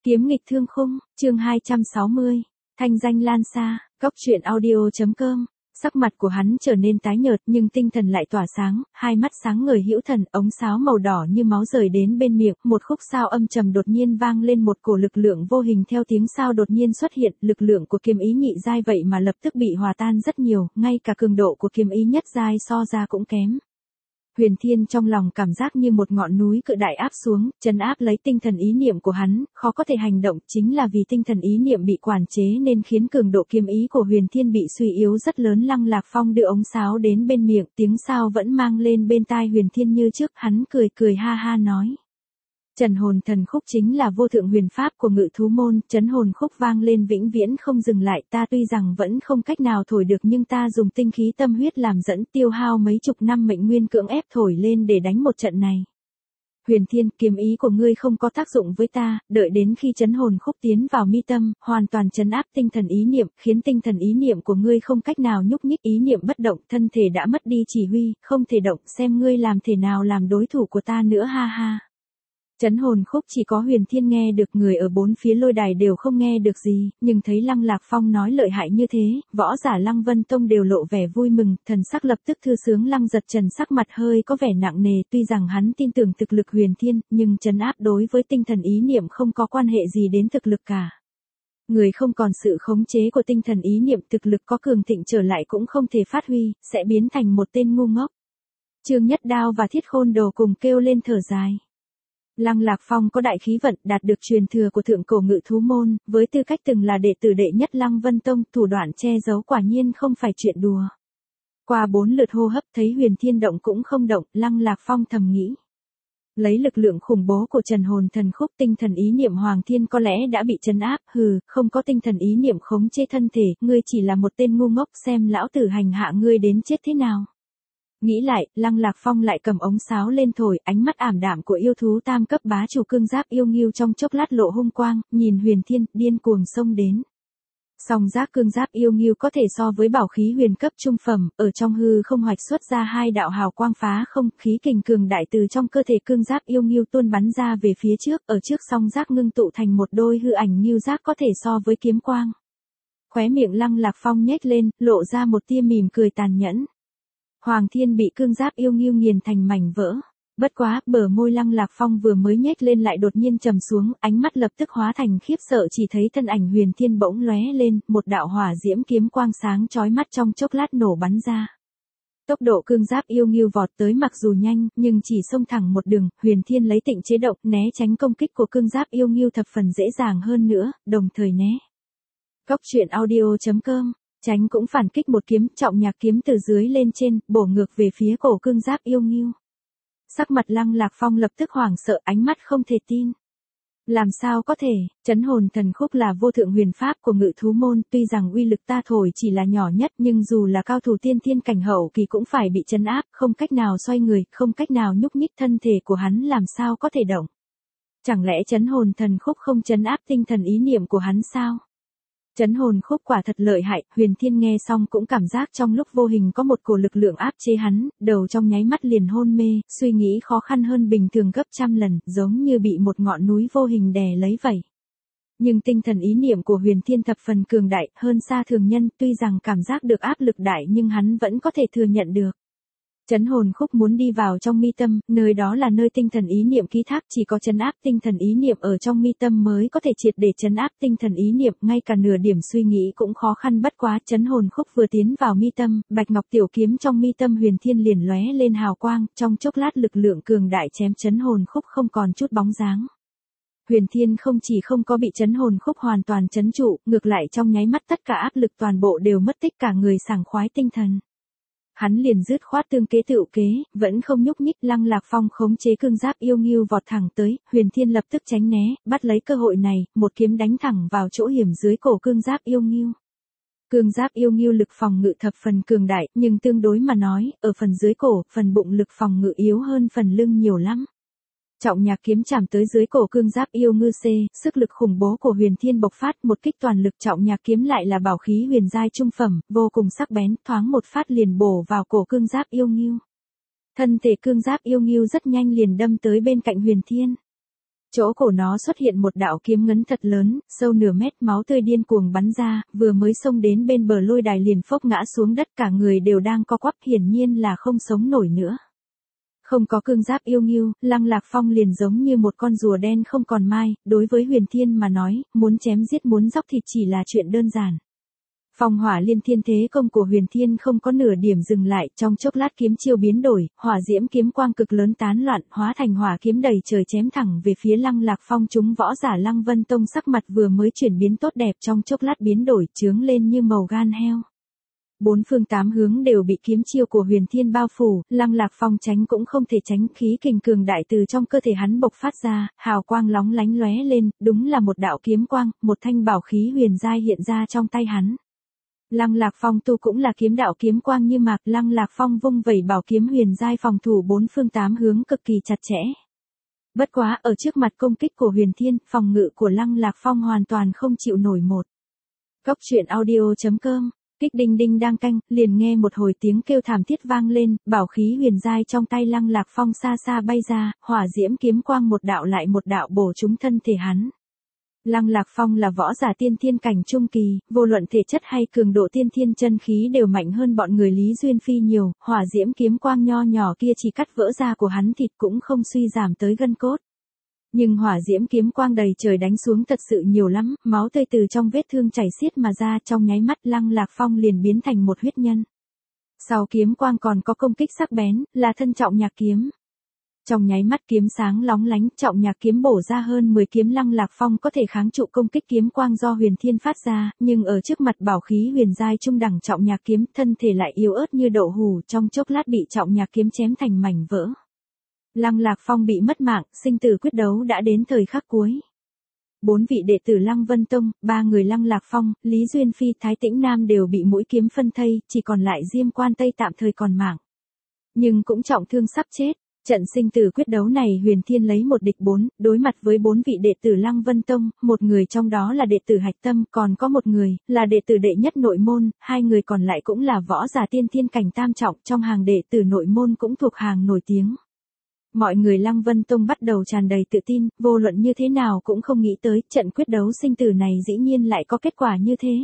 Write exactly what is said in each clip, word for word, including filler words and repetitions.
Kiếm nghịch thương khung, chương hai trăm sáu mươi, thanh danh lan xa, cóc truyện audio.com. Sắc mặt của hắn trở nên tái nhợt nhưng tinh thần lại tỏa sáng, hai mắt sáng ngời hữu thần, ống sáo màu đỏ như máu rời đến bên miệng, một khúc sao âm trầm đột nhiên vang lên, một cổ lực lượng vô hình theo tiếng sao đột nhiên xuất hiện, lực lượng của kiếm ý nhị giai vậy mà lập tức bị hòa tan rất nhiều, ngay cả cường độ của kiếm ý nhất giai so ra cũng kém. Huyền Thiên trong lòng cảm giác như một ngọn núi cự đại áp xuống, trấn áp lấy tinh thần ý niệm của hắn, khó có thể hành động, chính là vì tinh thần ý niệm bị quản chế nên khiến cường độ kiếm ý của Huyền Thiên bị suy yếu rất lớn. Lăng Lạc Phong đưa ống sáo đến bên miệng, tiếng sao vẫn mang lên bên tai Huyền Thiên như trước, hắn cười cười ha ha nói. Trần hồn thần khúc chính là vô thượng huyền pháp của Ngự Thú môn, trấn hồn khúc vang lên vĩnh viễn không dừng lại, ta tuy rằng vẫn không cách nào thổi được nhưng ta dùng tinh khí tâm huyết làm dẫn, tiêu hao mấy chục năm mệnh nguyên cưỡng ép thổi lên để đánh một trận này. Huyền Thiên, kiếm ý của ngươi không có tác dụng với ta, đợi đến khi trấn hồn khúc tiến vào mi tâm, hoàn toàn trấn áp tinh thần ý niệm, khiến tinh thần ý niệm của ngươi không cách nào nhúc nhích, ý niệm bất động, thân thể đã mất đi chỉ huy, không thể động, xem ngươi làm thể nào làm đối thủ của ta nữa, ha ha. Trấn hồn khúc chỉ có Huyền Thiên nghe được, người ở bốn phía lôi đài đều không nghe được gì, nhưng thấy Lăng Lạc Phong nói lợi hại như thế, võ giả Lăng Vân Tông đều lộ vẻ vui mừng, thần sắc lập tức thư sướng. Lăng Giật Trần sắc mặt hơi có vẻ nặng nề, tuy rằng hắn tin tưởng thực lực Huyền Thiên, nhưng trấn áp đối với tinh thần ý niệm không có quan hệ gì đến thực lực cả. Người không còn sự khống chế của tinh thần ý niệm, thực lực có cường thịnh trở lại cũng không thể phát huy, sẽ biến thành một tên ngu ngốc. Trương Nhất Đao và Thiết Khôn Đồ cùng kêu lên thở dài. Lăng Lạc Phong có đại khí vận, đạt được truyền thừa của thượng cổ Ngự Thú môn, với tư cách từng là đệ tử đệ nhất Lăng Vân Tông, thủ đoạn che giấu quả nhiên không phải chuyện đùa. Qua bốn lượt hô hấp thấy Huyền Thiên động cũng không động, Lăng Lạc Phong thầm nghĩ. Lấy lực lượng khủng bố của Trần hồn thần khúc, tinh thần ý niệm Hoàng Thiên có lẽ đã bị trấn áp, hừ, không có tinh thần ý niệm khống chế thân thể, ngươi chỉ là một tên ngu ngốc, xem lão tử hành hạ ngươi đến chết thế nào. Nghĩ lại, Lăng Lạc Phong lại cầm ống sáo lên thổi, ánh mắt ảm đạm của yêu thú tam cấp bá chủ cương giáp yêu nghiêu trong chốc lát lộ hung quang, nhìn Huyền Thiên, điên cuồng xông đến. Song giác cương giáp yêu nghiêu có thể so với bảo khí huyền cấp trung phẩm, ở trong hư không hoạch xuất ra hai đạo hào quang phá không, khí kình cường đại từ trong cơ thể cương giáp yêu nghiêu tuôn bắn ra về phía trước, ở trước song giác ngưng tụ thành một đôi hư ảnh nghiêu giác có thể so với kiếm quang. Khóe miệng Lăng Lạc Phong nhếch lên, lộ ra một tia mỉm cười tàn nhẫn. Hoàng Thiên bị cương giáp yêu nghiêu nghiền thành mảnh vỡ. Bất quá, bờ môi Lăng Lạc Phong vừa mới nhếch lên lại đột nhiên trầm xuống, ánh mắt lập tức hóa thành khiếp sợ, chỉ thấy thân ảnh Huyền Thiên bỗng lóe lên, một đạo hỏa diễm kiếm quang sáng chói mắt trong chốc lát nổ bắn ra. Tốc độ cương giáp yêu nghiêu vọt tới mặc dù nhanh, nhưng chỉ xông thẳng một đường, Huyền Thiên lấy tịnh chế động, né tránh công kích của cương giáp yêu nghiêu thập phần dễ dàng hơn nữa, đồng thời né. Cóc truyện audio.com. Tránh cũng phản kích một kiếm, trọng nhạc kiếm từ dưới lên trên, bổ ngược về phía cổ cương giáp yêu nghiêu. Sắc mặt Lăng Lạc Phong lập tức hoảng sợ, ánh mắt không thể tin. Làm sao có thể, trấn hồn thần khúc là vô thượng huyền pháp của Ngự Thú môn, tuy rằng uy lực ta thổi chỉ là nhỏ nhất nhưng dù là cao thủ tiên thiên cảnh hậu kỳ cũng phải bị trấn áp, không cách nào xoay người, không cách nào nhúc nhích, thân thể của hắn làm sao có thể động. Chẳng lẽ trấn hồn thần khúc không trấn áp tinh thần ý niệm của hắn sao? Trấn hồn khúc quả thật lợi hại, Huyền Thiên nghe xong cũng cảm giác trong lúc vô hình có một cổ lực lượng áp chế hắn, đầu trong nháy mắt liền hôn mê, suy nghĩ khó khăn hơn bình thường gấp trăm lần, giống như bị một ngọn núi vô hình đè lấy vậy. Nhưng tinh thần ý niệm của Huyền Thiên thập phần cường đại, hơn xa thường nhân, tuy rằng cảm giác được áp lực đại nhưng hắn vẫn có thể thừa nhận được. Trấn hồn khúc muốn đi vào trong mi tâm, nơi đó là nơi tinh thần ý niệm ký thác, chỉ có trấn áp tinh thần ý niệm ở trong mi tâm mới có thể triệt để trấn áp tinh thần ý niệm, ngay cả nửa điểm suy nghĩ cũng khó khăn. Bất quá, trấn hồn khúc vừa tiến vào mi tâm, bạch ngọc tiểu kiếm trong mi tâm Huyền Thiên liền lóe lên hào quang, trong chốc lát lực lượng cường đại chém trấn hồn khúc không còn chút bóng dáng. Huyền Thiên không chỉ không có bị trấn hồn khúc hoàn toàn trấn trụ, ngược lại trong nháy mắt tất cả áp lực toàn bộ đều mất tích, cả người sảng khoái tinh thần. Hắn liền dứt khoát tương kế tựu kế, vẫn không nhúc nhích. Lăng Lạc Phong khống chế cương giáp yêu nghiêu vọt thẳng tới, Huyền Thiên lập tức tránh né, bắt lấy cơ hội này, một kiếm đánh thẳng vào chỗ hiểm dưới cổ cương giáp yêu nghiêu. Cương giáp yêu nghiêu lực phòng ngự thập phần cường đại, nhưng tương đối mà nói, ở phần dưới cổ, phần bụng lực phòng ngự yếu hơn phần lưng nhiều lắm. Trọng nhạc kiếm chạm tới dưới cổ cương giáp yêu ngư c, sức lực khủng bố của Huyền Thiên bộc phát, một kích toàn lực. Trọng nhạc kiếm lại là bảo khí huyền giai trung phẩm, vô cùng sắc bén, thoáng một phát liền bổ vào cổ cương giáp yêu nghiêu. Thân thể cương giáp yêu nghiêu rất nhanh liền đâm tới bên cạnh Huyền Thiên. Chỗ cổ nó xuất hiện một đạo kiếm ngấn thật lớn, sâu nửa mét, máu tươi điên cuồng bắn ra, vừa mới xông đến bên bờ lôi đài liền phốc ngã xuống đất, cả người đều đang co quắp, hiển nhiên là không sống nổi nữa. Không có cương giáp yêu nghiêu, Lăng Lạc Phong liền giống như một con rùa đen không còn mai, đối với Huyền Thiên mà nói, muốn chém giết muốn dóc thịt chỉ là chuyện đơn giản. Phong hỏa liên thiên thế công của Huyền Thiên không có nửa điểm dừng lại, trong chốc lát kiếm chiêu biến đổi, hỏa diễm kiếm quang cực lớn tán loạn, hóa thành hỏa kiếm đầy trời chém thẳng về phía Lăng Lạc Phong. Chúng võ giả Lăng Vân Tông sắc mặt vừa mới chuyển biến tốt đẹp trong chốc lát biến đổi, chướng lên như màu gan heo. Bốn phương tám hướng đều bị kiếm chiêu của Huyền Thiên bao phủ, Lăng Lạc Phong tránh cũng không thể tránh, khí kình cường đại từ trong cơ thể hắn bộc phát ra, hào quang lóng lánh lóe lên, đúng là một đạo kiếm quang, một thanh bảo khí huyền giai hiện ra trong tay hắn. Lăng Lạc Phong tu cũng là kiếm đạo kiếm quang như mạc, Lăng Lạc Phong vung vẩy bảo kiếm huyền giai phòng thủ bốn phương tám hướng cực kỳ chặt chẽ. Bất quá ở trước mặt công kích của Huyền Thiên, phòng ngự của Lăng Lạc Phong hoàn toàn không chịu nổi một. Cốc truyện audio chấm com. Kích đinh đinh đang canh, liền nghe một hồi tiếng kêu thảm thiết vang lên, bảo khí huyền giai trong tay Lăng Lạc Phong xa xa bay ra, hỏa diễm kiếm quang một đạo lại một đạo bổ trúng thân thể hắn. Lăng Lạc Phong là võ giả tiên thiên cảnh trung kỳ, vô luận thể chất hay cường độ tiên thiên chân khí đều mạnh hơn bọn người Lý Duyên Phi nhiều, hỏa diễm kiếm quang nho nhỏ kia chỉ cắt vỡ da của hắn thịt cũng không suy giảm tới gân cốt. Nhưng hỏa diễm kiếm quang đầy trời đánh xuống thật sự nhiều lắm, máu tươi từ trong vết thương chảy xiết mà ra, trong nháy mắt Lăng Lạc Phong liền biến thành một huyết nhân. Sau kiếm quang còn có công kích sắc bén, là thân trọng nhạc kiếm. Trong nháy mắt kiếm sáng lóng lánh, trọng nhạc kiếm bổ ra hơn mười kiếm, Lăng Lạc Phong có thể kháng trụ công kích kiếm quang do Huyền Thiên phát ra, nhưng ở trước mặt bảo khí huyền giai trung đẳng trọng nhạc kiếm, thân thể lại yếu ớt như đậu hủ, trong chốc lát bị trọng nhạc kiếm chém thành mảnh vỡ. Lăng Lạc Phong bị mất mạng, sinh tử quyết đấu đã đến thời khắc cuối. Bốn vị đệ tử Lăng Vân Tông, ba người Lăng Lạc Phong, Lý Duyên Phi, Thái Tĩnh Nam đều bị mũi kiếm phân thây, chỉ còn lại Diêm Quan Tây tạm thời còn mạng. Nhưng cũng trọng thương sắp chết. Trận sinh tử quyết đấu này Huyền Thiên lấy một địch bốn, đối mặt với bốn vị đệ tử Lăng Vân Tông, một người trong đó là đệ tử Hạch Tâm, còn có một người, là đệ tử đệ nhất nội môn, hai người còn lại cũng là võ giả tiên thiên cảnh tam trọng, trong hàng đệ tử nội môn cũng thuộc hàng nổi tiếng. Mọi người Lăng Vân Tông bắt đầu tràn đầy tự tin, vô luận như thế nào cũng không nghĩ tới, trận quyết đấu sinh tử này dĩ nhiên lại có kết quả như thế.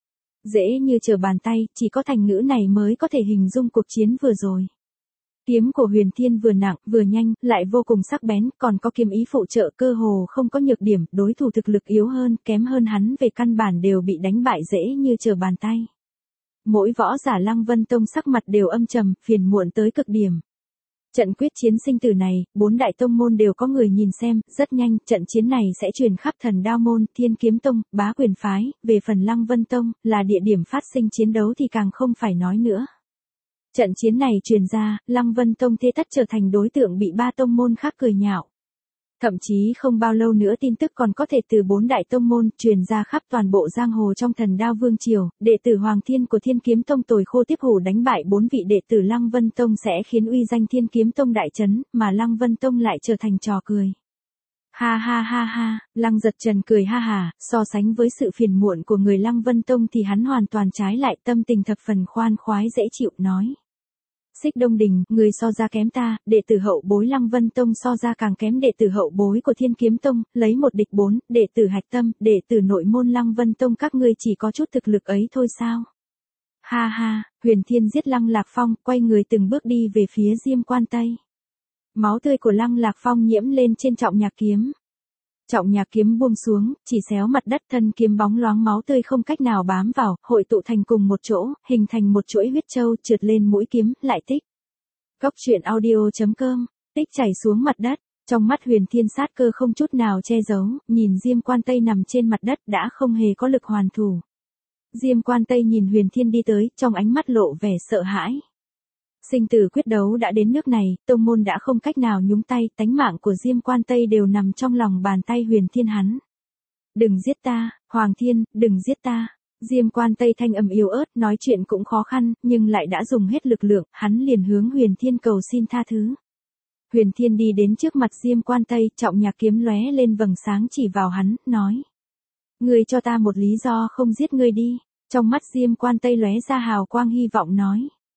Dễ như trở bàn tay, chỉ có thành ngữ này mới có thể hình dung cuộc chiến vừa rồi. Kiếm của Huyền Thiên vừa nặng, vừa nhanh, lại vô cùng sắc bén, còn có kiếm ý phụ trợ, cơ hồ không có nhược điểm, đối thủ thực lực yếu hơn, kém hơn hắn về căn bản đều bị đánh bại dễ như trở bàn tay. Mỗi võ giả Lăng Vân Tông sắc mặt đều âm trầm, phiền muộn tới cực điểm. Trận quyết chiến sinh tử này, bốn đại tông môn đều có người nhìn xem, rất nhanh, trận chiến này sẽ truyền khắp Thần Đao môn, Thiên Kiếm Tông, Bá Quyền phái, về phần Lăng Vân Tông, là địa điểm phát sinh chiến đấu thì càng không phải nói nữa. Trận chiến này truyền ra, Lăng Vân Tông thế tất trở thành đối tượng bị ba tông môn khác cười nhạo. Thậm chí không bao lâu nữa tin tức còn có thể từ bốn đại tông môn truyền ra khắp toàn bộ giang hồ trong Thần Đao vương triều, đệ tử Hoàng Thiên của Thiên Kiếm Tông tồi khô tiếp hủ đánh bại bốn vị đệ tử Lăng Vân Tông sẽ khiến uy danh Thiên Kiếm Tông đại chấn, mà Lăng Vân Tông lại trở thành trò cười. Ha ha ha ha, Lăng Giật Trần cười ha hà, so sánh với sự phiền muộn của người Lăng Vân Tông thì hắn hoàn toàn trái lại, tâm tình thập phần khoan khoái dễ chịu, nói. Xích Đông Đình, người so ra kém ta, đệ tử hậu bối Lăng Vân Tông so ra càng kém đệ tử hậu bối của Thiên Kiếm Tông, lấy một địch bốn, đệ tử Hạch Tâm, đệ tử nội môn Lăng Vân Tông các ngươi chỉ có chút thực lực ấy thôi sao? Ha ha, Huyền Thiên giết Lăng Lạc Phong, quay người từng bước đi về phía Diêm Quan Tây. Máu tươi của Lăng Lạc Phong nhiễm lên trên trọng nhạc kiếm. Trọng nhạc kiếm buông xuống, chỉ xéo mặt đất, thân kiếm bóng loáng máu tươi không cách nào bám vào, hội tụ thành cùng một chỗ, hình thành một chuỗi huyết châu trượt lên mũi kiếm, lại tích. Cốc truyện audio chấm com, tích chảy xuống mặt đất, trong mắt Huyền Thiên sát cơ không chút nào che giấu, nhìn Diêm Quan Tây nằm trên mặt đất đã không hề có lực hoàn thủ. Diêm Quan Tây nhìn Huyền Thiên đi tới, trong ánh mắt lộ vẻ sợ hãi. Sinh tử quyết đấu đã đến nước này, tông môn đã không cách nào nhúng tay, tánh mạng của Diêm Quan Tây đều nằm trong lòng bàn tay Huyền Thiên hắn. Đừng giết ta, Hoàng Thiên, đừng giết ta. Diêm Quan Tây thanh âm yếu ớt, nói chuyện cũng khó khăn, nhưng lại đã dùng hết lực lượng, hắn liền hướng Huyền Thiên cầu xin tha thứ. Huyền Thiên đi đến trước mặt Diêm Quan Tây, trọng nhạc kiếm lóe lên vầng sáng chỉ vào hắn, nói. Ngươi cho ta một lý do không giết ngươi đi. Trong mắt Diêm Quan Tây lóe ra hào quang hy vọng, nói.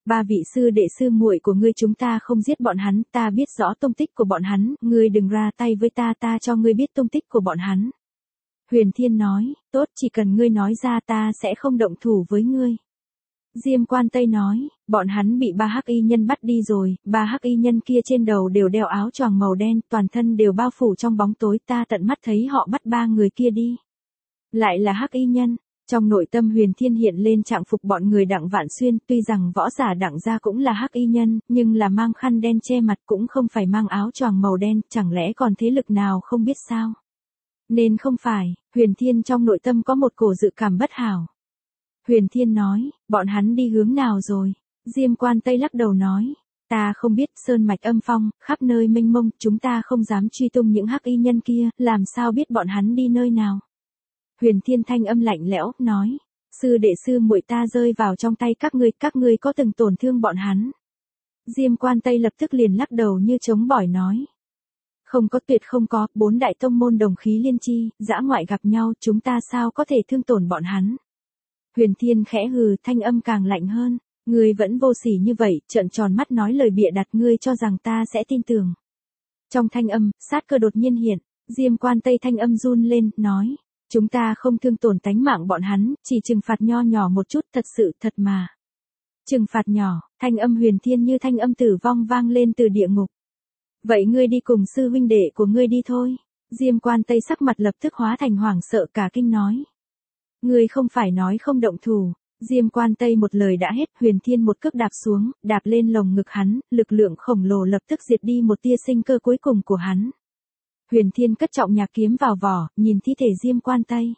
Ba vị sư đệ sư muội của ngươi chúng ta không giết bọn hắn, ta biết rõ tung tích của bọn hắn, ngươi đừng ra tay với ta, ta cho ngươi biết tung tích của bọn hắn. Huyền Thiên nói, tốt, chỉ cần ngươi nói ra ta sẽ không động thủ với ngươi. Diêm Quan Tây nói, bọn hắn bị ba hắc y nhân bắt đi rồi, ba hắc y nhân kia trên đầu đều đeo áo choàng màu đen, toàn thân đều bao phủ trong bóng tối, ta tận mắt thấy họ bắt ba người kia đi. Lại là hắc y nhân. Trong nội tâm Huyền Thiên hiện lên trạng phục bọn người Đặng Vạn Xuyên, tuy rằng võ giả Đặng gia cũng là hắc y nhân, nhưng là mang khăn đen che mặt cũng không phải mang áo choàng màu đen, chẳng lẽ còn thế lực nào không biết sao? Nên không phải, Huyền Thiên trong nội tâm có một cổ dự cảm bất hảo. Huyền Thiên nói, bọn hắn đi hướng nào rồi? Diêm Quan Tây lắc đầu nói, ta không biết, sơn mạch âm phong, khắp nơi mênh mông, chúng ta không dám truy tung những hắc y nhân kia, làm sao biết bọn hắn đi nơi nào? Huyền Thiên thanh âm lạnh lẽo, nói, sư đệ sư muội ta rơi vào trong tay các ngươi, các ngươi có từng tổn thương bọn hắn? Diêm Quan Tây lập tức liền lắc đầu như chống bỏi nói. Không có, tuyệt không có, bốn đại tông môn đồng khí liên chi, dã ngoại gặp nhau, chúng ta sao có thể thương tổn bọn hắn? Huyền Thiên khẽ hừ, thanh âm càng lạnh hơn, ngươi vẫn vô sỉ như vậy, trợn tròn mắt nói lời bịa đặt, ngươi cho rằng ta sẽ tin tưởng. Trong thanh âm, sát cơ đột nhiên hiện, Diêm Quan Tây thanh âm run lên, nói. Chúng ta không thương tổn tánh mạng bọn hắn, chỉ trừng phạt nho nhỏ một chút, thật sự, thật mà. Trừng phạt nhỏ, thanh âm Huyền Thiên như thanh âm tử vong vang lên từ địa ngục. Vậy ngươi đi cùng sư huynh đệ của ngươi đi thôi. Diêm Quan Tây sắc mặt lập tức hóa thành hoảng sợ cả kinh nói. Ngươi không phải nói không động thủ. Diêm Quan Tây một lời đã hết, Huyền Thiên một cước đạp xuống, đạp lên lồng ngực hắn, lực lượng khổng lồ lập tức diệt đi một tia sinh cơ cuối cùng của hắn. Huyền Thiên cất trọng nhạc kiếm vào vỏ, nhìn thi thể Diêm Quan Tây.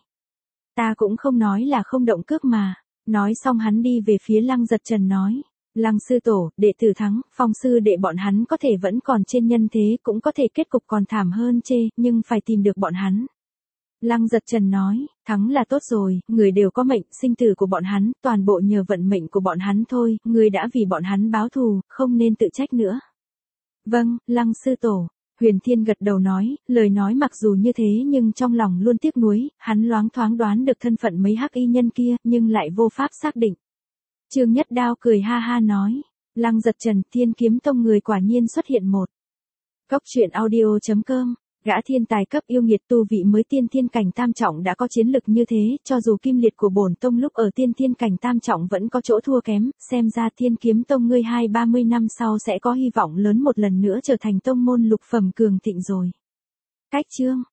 Ta cũng không nói là không động cước mà. Nói xong hắn đi về phía Lăng Giật Trần nói. Lăng sư tổ, đệ tử thắng, Phong sư đệ bọn hắn có thể vẫn còn trên nhân thế, cũng có thể kết cục còn thảm hơn chê, nhưng phải tìm được bọn hắn. Lăng Giật Trần nói, thắng là tốt rồi, người đều có mệnh, sinh tử của bọn hắn, toàn bộ nhờ vận mệnh của bọn hắn thôi, người đã vì bọn hắn báo thù, không nên tự trách nữa. Vâng, Lăng sư tổ. Huyền Thiên gật đầu nói, lời nói mặc dù như thế nhưng trong lòng luôn tiếc nuối, hắn loáng thoáng đoán được thân phận mấy hắc y nhân kia, nhưng lại vô pháp xác định. Trương Nhất Đao cười ha ha nói, Lăng Giật Trần, Thiên Kiếm Tông người quả nhiên xuất hiện một. Cốc truyện audio chấm com, gã thiên tài cấp yêu nghiệt tu vị mới tiên thiên cảnh tam trọng đã có chiến lực như thế, cho dù kim liệt của bổn tông lúc ở tiên thiên cảnh tam trọng vẫn có chỗ thua kém, xem ra Thiên Kiếm Tông ngươi hai ba mươi năm sau sẽ có hy vọng lớn một lần nữa trở thành tông môn lục phẩm cường thịnh rồi. Cách chương